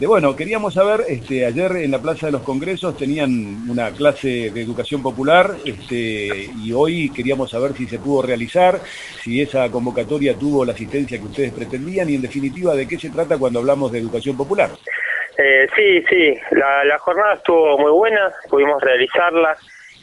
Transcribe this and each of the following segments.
Bueno, queríamos saber, ayer en la Plaza de los Congresos tenían una clase de educación popular, y hoy queríamos saber si se pudo realizar, si esa convocatoria tuvo la asistencia que ustedes pretendían y en definitiva de qué se trata cuando hablamos de educación popular. Sí, la jornada estuvo muy buena, pudimos realizarla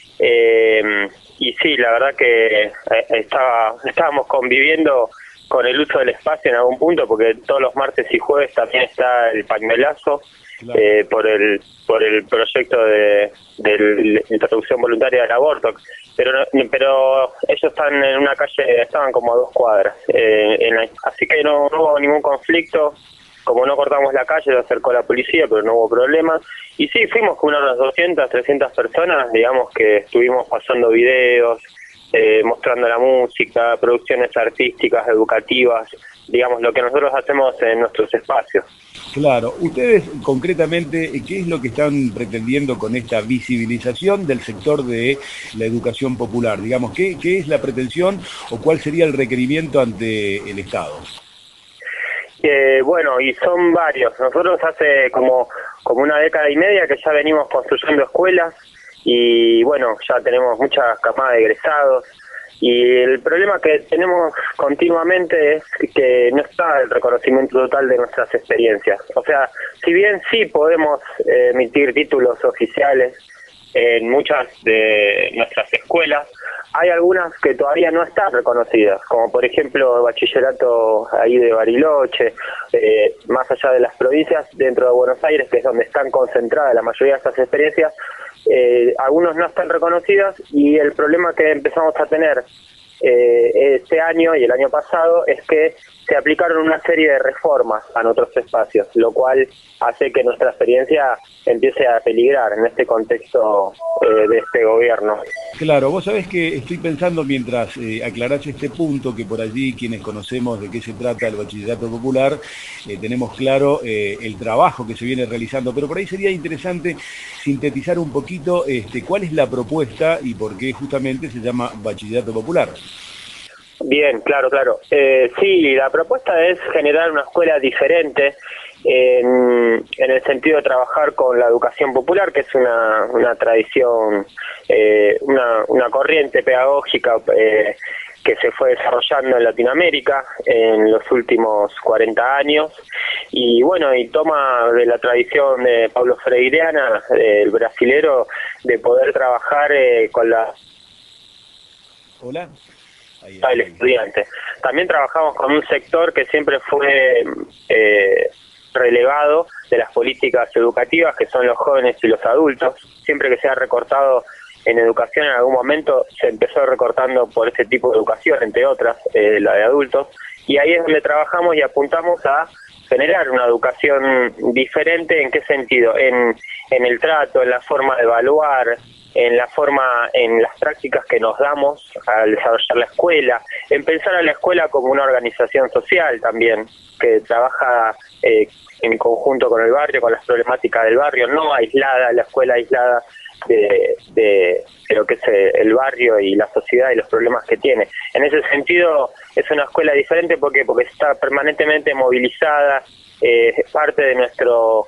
y sí, la verdad que estábamos conviviendo con el uso del espacio en algún punto, porque todos los martes y jueves también está el pañuelazo Claro. por el proyecto de la interrupción voluntaria del aborto, pero ellos están en una calle, estaban como a 2 cuadras, así que no hubo ningún conflicto. Como no cortamos la calle, lo acercó la policía, pero no hubo problema. Y sí, fuimos con unas 200, 300 personas, digamos que estuvimos pasando videos, mostrando la música, producciones artísticas, educativas, digamos, lo que nosotros hacemos en nuestros espacios. Claro, ustedes concretamente, ¿qué es lo que están pretendiendo con esta visibilización del sector de la educación popular? Digamos, ¿qué es la pretensión o cuál sería el requerimiento ante el Estado? Bueno, y son varios. Nosotros hace como una década y media que ya venimos construyendo escuelas y bueno, ya tenemos muchas camadas de egresados. Y el problema que tenemos continuamente es que no está el reconocimiento total de nuestras experiencias. O sea, si bien sí podemos emitir títulos oficiales en muchas de nuestras escuelas, hay algunas que todavía no están reconocidas, como por ejemplo el bachillerato ahí de Bariloche, más allá de las provincias, dentro de Buenos Aires, que es donde están concentradas la mayoría de estas experiencias, algunos no están reconocidas y el problema que empezamos a tener este año y el año pasado es que se aplicaron una serie de reformas a nuestros espacios, lo cual hace que nuestra experiencia empiece a peligrar en este contexto de este gobierno. Claro, vos sabés que estoy pensando mientras aclarás este punto, que por allí quienes conocemos de qué se trata el bachillerato popular, tenemos claro el trabajo que se viene realizando, pero por ahí sería interesante sintetizar un poquito cuál es la propuesta y por qué justamente se llama bachillerato popular. Bien, claro. Sí, la propuesta es generar una escuela diferente en el sentido de trabajar con la educación popular, que es una tradición, una corriente pedagógica que se fue desarrollando en Latinoamérica en los últimos 40 años y bueno, y toma de la tradición de Paulo Freireana, el brasilero, de poder trabajar con la Hola. Ahí, el ahí, ahí. estudiante. También trabajamos con un sector que siempre fue relegado de las políticas educativas, que son los jóvenes y los adultos. Siempre que se ha recortado en educación en algún momento, se empezó recortando por ese tipo de educación, entre otras, la de adultos, y ahí es donde trabajamos y apuntamos a generar una educación diferente. ¿En qué sentido? En el trato, en la forma de evaluar, en las prácticas que nos damos al desarrollar la escuela, en pensar a la escuela como una organización social también, que trabaja en conjunto con el barrio, con las problemáticas del barrio, no aislada, la escuela aislada de lo que es el barrio y la sociedad y los problemas que tiene. En ese sentido, es una escuela diferente porque está permanentemente movilizada, es parte de nuestro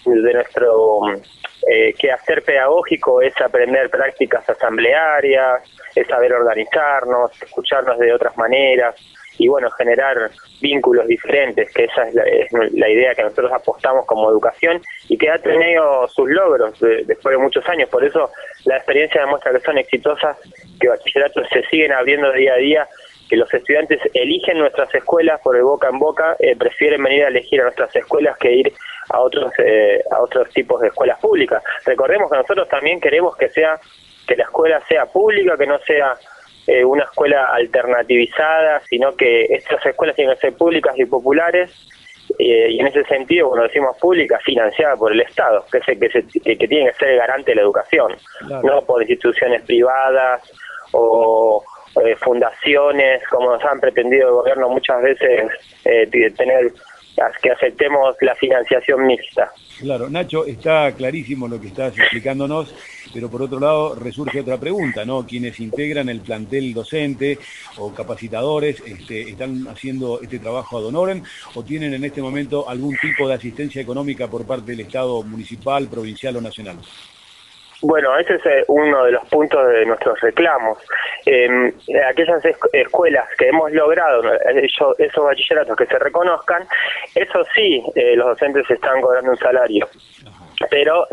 quehacer pedagógico, es aprender prácticas asamblearias, es saber organizarnos, escucharnos de otras maneras y bueno, generar vínculos diferentes, que esa es la idea que nosotros apostamos como educación y que ha tenido sus logros después de muchos años. Por eso la experiencia demuestra que son exitosas, que bachilleratos se siguen abriendo día a día, que los estudiantes eligen nuestras escuelas por el boca en boca, prefieren venir a elegir a nuestras escuelas que ir a otros tipos de escuelas públicas. Recordemos que nosotros también queremos que la escuela sea pública, que no sea una escuela alternativizada, sino que estas escuelas tienen que ser públicas y populares, y en ese sentido, cuando decimos pública, financiada por el Estado, que tiene que ser el garante de la educación, Claro. no por instituciones privadas o fundaciones, como nos han pretendido el gobierno muchas veces, tener que aceptemos la financiación mixta. Claro, Nacho, está clarísimo lo que estás explicándonos, pero por otro lado resurge otra pregunta, ¿no? Quienes integran el plantel docente o capacitadores, ¿están haciendo este trabajo ad honorem o tienen en este momento algún tipo de asistencia económica por parte del Estado municipal, provincial o nacional? Bueno, ese es uno de los puntos de nuestros reclamos. Aquellas escuelas que hemos logrado, esos bachilleratos que se reconozcan, eso sí, los docentes están cobrando un salario, pero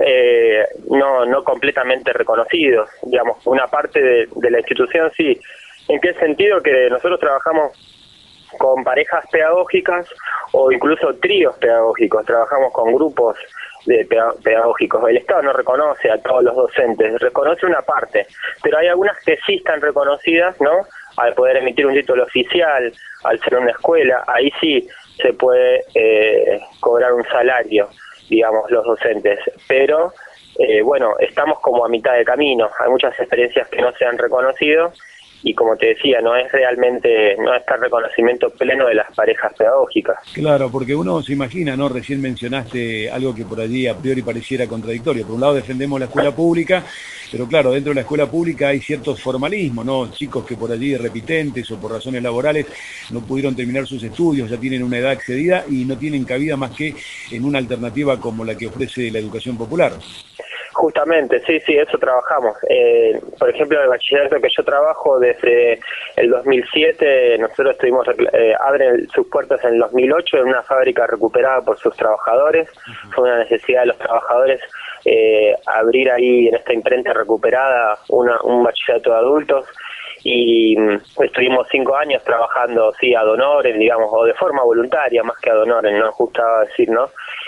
no completamente reconocidos. Digamos, una parte de la institución sí. ¿En qué sentido? Que nosotros trabajamos con parejas pedagógicas o incluso tríos pedagógicos, trabajamos con grupos pedagógicos. El Estado no reconoce a todos los docentes, reconoce una parte, pero hay algunas que sí están reconocidas, ¿no? Al poder emitir un título oficial, al ser una escuela, ahí sí se puede cobrar un salario, digamos, los docentes, pero bueno, estamos como a mitad de camino, hay muchas experiencias que no se han reconocido y como te decía, no está el reconocimiento pleno de las parejas pedagógicas. Claro, porque uno se imagina, ¿no? Recién mencionaste algo que por allí a priori pareciera contradictorio. Por un lado defendemos la escuela pública, pero claro, dentro de la escuela pública hay ciertos formalismos, ¿no? Chicos que por allí repitentes o por razones laborales no pudieron terminar sus estudios, ya tienen una edad excedida y no tienen cabida más que en una alternativa como la que ofrece la educación popular. Justamente, sí, eso trabajamos. Por ejemplo, el bachillerato que yo trabajo desde el 2007, nosotros abren sus puertas en el 2008 en una fábrica recuperada por sus trabajadores. Fue una necesidad de los trabajadores abrir ahí en esta imprenta recuperada un bachillerato de adultos. Y estuvimos 5 años trabajando, sí, ad honorem, digamos, o de forma voluntaria, más que ad honorem, no gustaba decir, ¿no?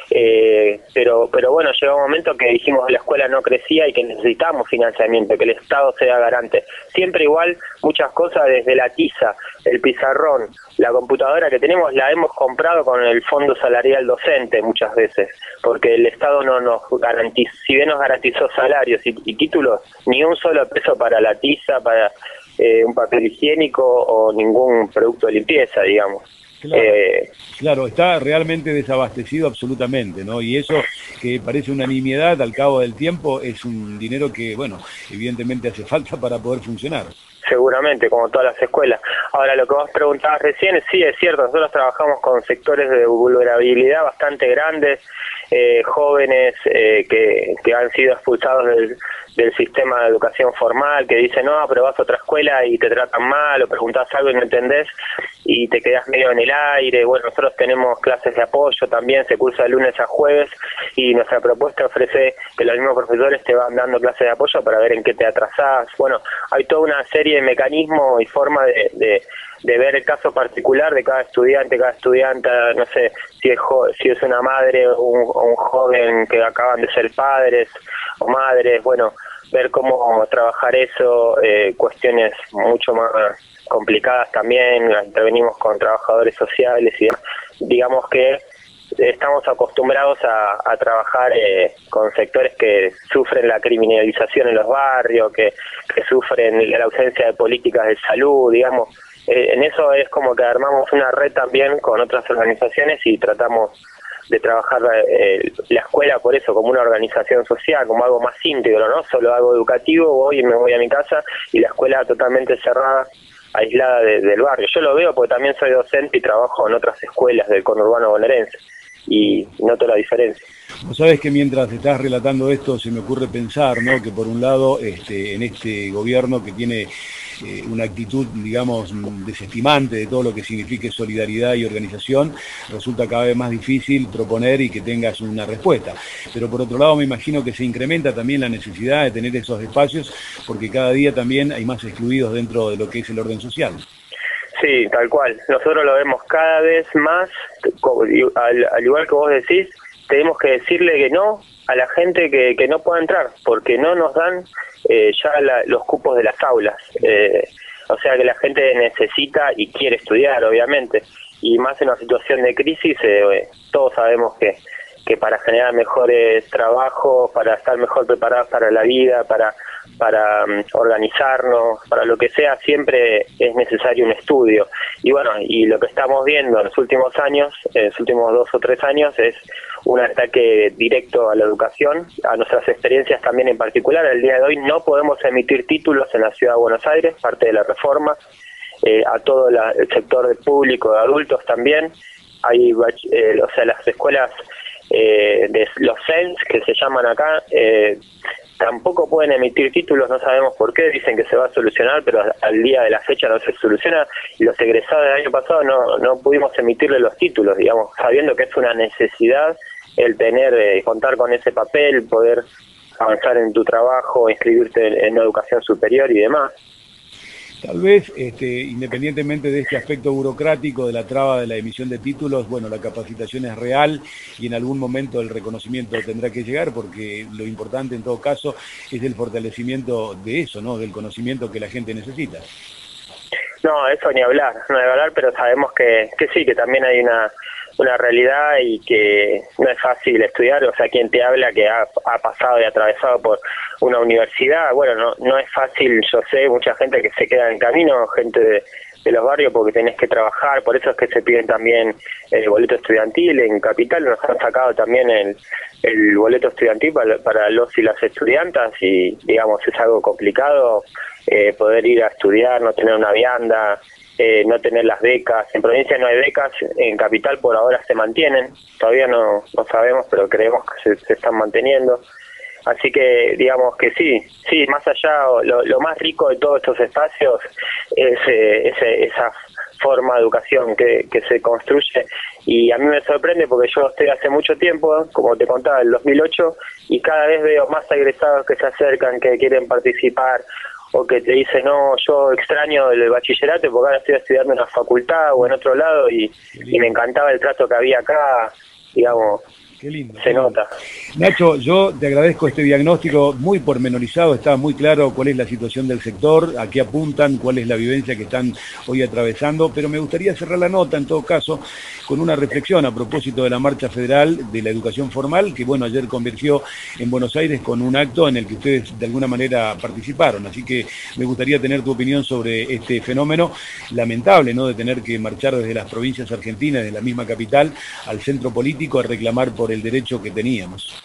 Pero bueno, llegó un momento que dijimos que la escuela no crecía y que necesitamos financiamiento, que el Estado sea garante. Siempre igual, muchas cosas desde la tiza, el pizarrón, la computadora que tenemos, la hemos comprado con el fondo salarial docente muchas veces, porque el Estado no nos garantizó, si bien nos garantizó salarios y títulos, ni un solo peso para la tiza, para un papel higiénico o ningún producto de limpieza, digamos. Claro, está realmente desabastecido absolutamente, ¿no? Y eso que parece una nimiedad al cabo del tiempo es un dinero que, bueno, evidentemente hace falta para poder funcionar. Seguramente, como todas las escuelas. Ahora, lo que vos preguntabas recién, sí, es cierto, nosotros trabajamos con sectores de vulnerabilidad bastante grandes, jóvenes que han sido expulsados del sistema de educación formal, que dicen, no, pero vas a otra escuela y te tratan mal, o preguntás algo y no entendés, y te quedás medio en el aire. Bueno, nosotros tenemos clases de apoyo también, se cursa de lunes a jueves, y nuestra propuesta ofrece que los mismos profesores te van dando clases de apoyo para ver en qué te atrasás. Bueno, hay toda una serie de mecanismos y formas de ver el caso particular de cada estudiante, no sé, si es una madre o un joven que acaban de ser padres o madres, bueno, ver cómo trabajar eso, cuestiones mucho más complicadas también, intervenimos con trabajadores sociales y digamos que estamos acostumbrados a trabajar con sectores que sufren la criminalización en los barrios, que sufren la ausencia de políticas de salud, digamos. En eso es como que armamos una red también con otras organizaciones y tratamos de trabajar la escuela por eso, como una organización social, como algo más íntegro, ¿no? Solo algo educativo, voy y me voy a mi casa, y la escuela totalmente cerrada, aislada del barrio. Yo lo veo porque también soy docente y trabajo en otras escuelas del conurbano bonaerense, y noto la diferencia. Vos sabés que mientras estás relatando esto se me ocurre pensar, ¿no? Que por un lado en este gobierno que tiene una actitud, digamos, desestimante de todo lo que signifique solidaridad y organización, resulta cada vez más difícil proponer y que tengas una respuesta. Pero por otro lado me imagino que se incrementa también la necesidad de tener esos espacios porque cada día también hay más excluidos dentro de lo que es el orden social. Sí, tal cual. Nosotros lo vemos cada vez más, al igual que vos decís, tenemos que decirle que no a la gente que no pueda entrar, porque no nos dan los cupos de las aulas. O sea que la gente necesita y quiere estudiar, obviamente, y más en una situación de crisis, todos sabemos que para generar mejores trabajos, para estar mejor preparados para la vida, para para organizarnos, para lo que sea, siempre es necesario un estudio. Y bueno, y lo que estamos viendo en los últimos años, en los últimos 2 o 3 años, es un ataque directo a la educación, a nuestras experiencias también en particular. El día de hoy no podemos emitir títulos en la Ciudad de Buenos Aires, parte de la reforma, a todo el sector de público, de adultos también. Hay, o sea, las escuelas de los CENS, que se llaman acá, tampoco pueden emitir títulos, no sabemos por qué, dicen que se va a solucionar, pero al día de la fecha no se soluciona, y los egresados del año pasado no pudimos emitirle los títulos, digamos, sabiendo que es una necesidad el tener, contar con ese papel, poder avanzar en tu trabajo, inscribirte en una educación superior y demás. Tal vez, independientemente de este aspecto burocrático, de la traba de la emisión de títulos, bueno, la capacitación es real y en algún momento el reconocimiento tendrá que llegar, porque lo importante en todo caso es el fortalecimiento de eso, ¿no? Del conocimiento que la gente necesita. No, eso ni hablar, pero sabemos que sí, que también hay una realidad y que no es fácil estudiar, o sea, quien te habla que ha pasado y atravesado por una universidad, bueno, no es fácil, yo sé, mucha gente que se queda en camino, gente de los barrios porque tenés que trabajar, por eso es que se piden también el boleto estudiantil. En Capital nos han sacado también el boleto estudiantil para los y las estudiantas y, digamos, es algo complicado poder ir a estudiar, no tener una vianda, no tener las becas. En provincia no hay becas, en Capital por ahora se mantienen, todavía no sabemos, pero creemos que se están manteniendo. Así que digamos que sí, más allá, lo más rico de todos estos espacios es esa forma de educación que se construye, y a mí me sorprende porque yo estoy hace mucho tiempo, como te contaba, en 2008, y cada vez veo más egresados que se acercan, que quieren participar, o que te dicen, no, yo extraño el bachillerato porque ahora estoy estudiando en la facultad o en otro lado, y me encantaba el trato que había acá, digamos. Qué lindo. Se nota. Nacho, yo te agradezco este diagnóstico muy pormenorizado, está muy claro cuál es la situación del sector, a qué apuntan, cuál es la vivencia que están hoy atravesando, pero me gustaría cerrar la nota, en todo caso, con una reflexión a propósito de la Marcha Federal de la Educación Formal, que bueno, ayer convergió en Buenos Aires con un acto en el que ustedes de alguna manera participaron, así que me gustaría tener tu opinión sobre este fenómeno lamentable, ¿no?, de tener que marchar desde las provincias argentinas, de la misma capital, al centro político a reclamar por el derecho que teníamos.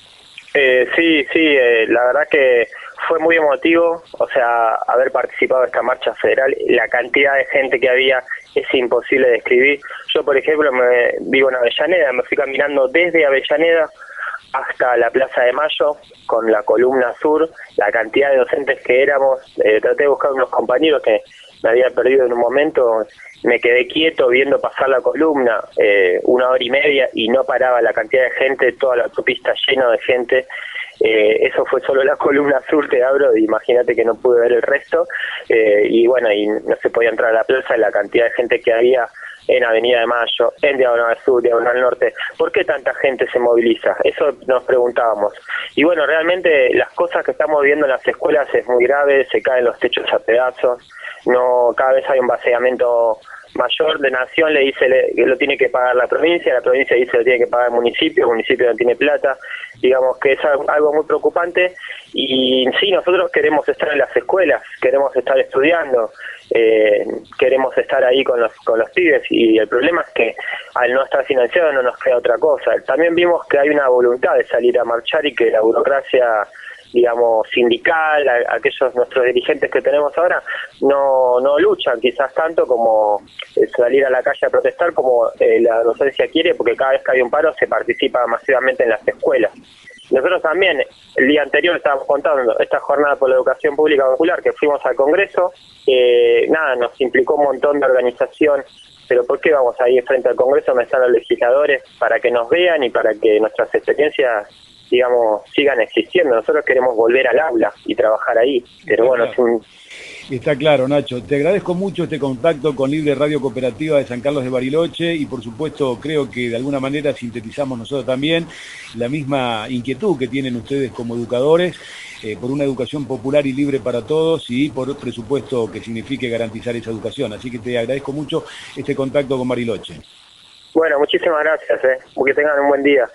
Sí, la verdad que fue muy emotivo, o sea, haber participado de esta marcha federal, la cantidad de gente que había es imposible de describir. Yo, por ejemplo, vivo en Avellaneda, me fui caminando desde Avellaneda hasta la Plaza de Mayo con la columna sur, la cantidad de docentes que éramos, traté de buscar unos compañeros que me había perdido en un momento, me quedé quieto viendo pasar la columna 1 hora y media y no paraba la cantidad de gente, toda la autopista llena de gente. Eso fue solo la columna sur, te abro, imagínate que no pude ver el resto, y bueno, y no se podía entrar a la plaza, la cantidad de gente que había en Avenida de Mayo, en Diagonal Sur, Diagonal Norte. ¿Por qué tanta gente se moviliza? Eso nos preguntábamos. Y bueno, realmente las cosas que estamos viendo en las escuelas es muy grave, se caen los techos a pedazos, cada vez hay un vaciamiento mayor. De Nación le dice que lo tiene que pagar la provincia dice que lo tiene que pagar el municipio no tiene plata, digamos que es algo muy preocupante, y sí, nosotros queremos estar en las escuelas, queremos estar estudiando, queremos estar ahí con los pibes, y el problema es que al no estar financiado no nos queda otra cosa. También vimos que hay una voluntad de salir a marchar y que la burocracia, digamos, sindical, aquellos nuestros dirigentes que tenemos ahora, no luchan quizás tanto como salir a la calle a protestar como la docencia quiere, porque cada vez que hay un paro se participa masivamente en las escuelas. Nosotros también, el día anterior estábamos contando esta jornada por la educación pública popular, que fuimos al Congreso, nos implicó un montón de organización, pero ¿por qué vamos ahí frente al Congreso donde están los legisladores? Para que nos vean y para que nuestras experiencias, digamos, sigan existiendo. Nosotros queremos volver al aula y trabajar ahí, pero bueno, es un... Está claro, Nacho. Te agradezco mucho este contacto con Libre Radio Cooperativa de San Carlos de Bariloche, y por supuesto creo que de alguna manera sintetizamos nosotros también la misma inquietud que tienen ustedes como educadores por una educación popular y libre para todos, y por presupuesto que signifique garantizar esa educación. Así que te agradezco mucho este contacto con Bariloche. Bueno, muchísimas gracias, que tengan un buen día.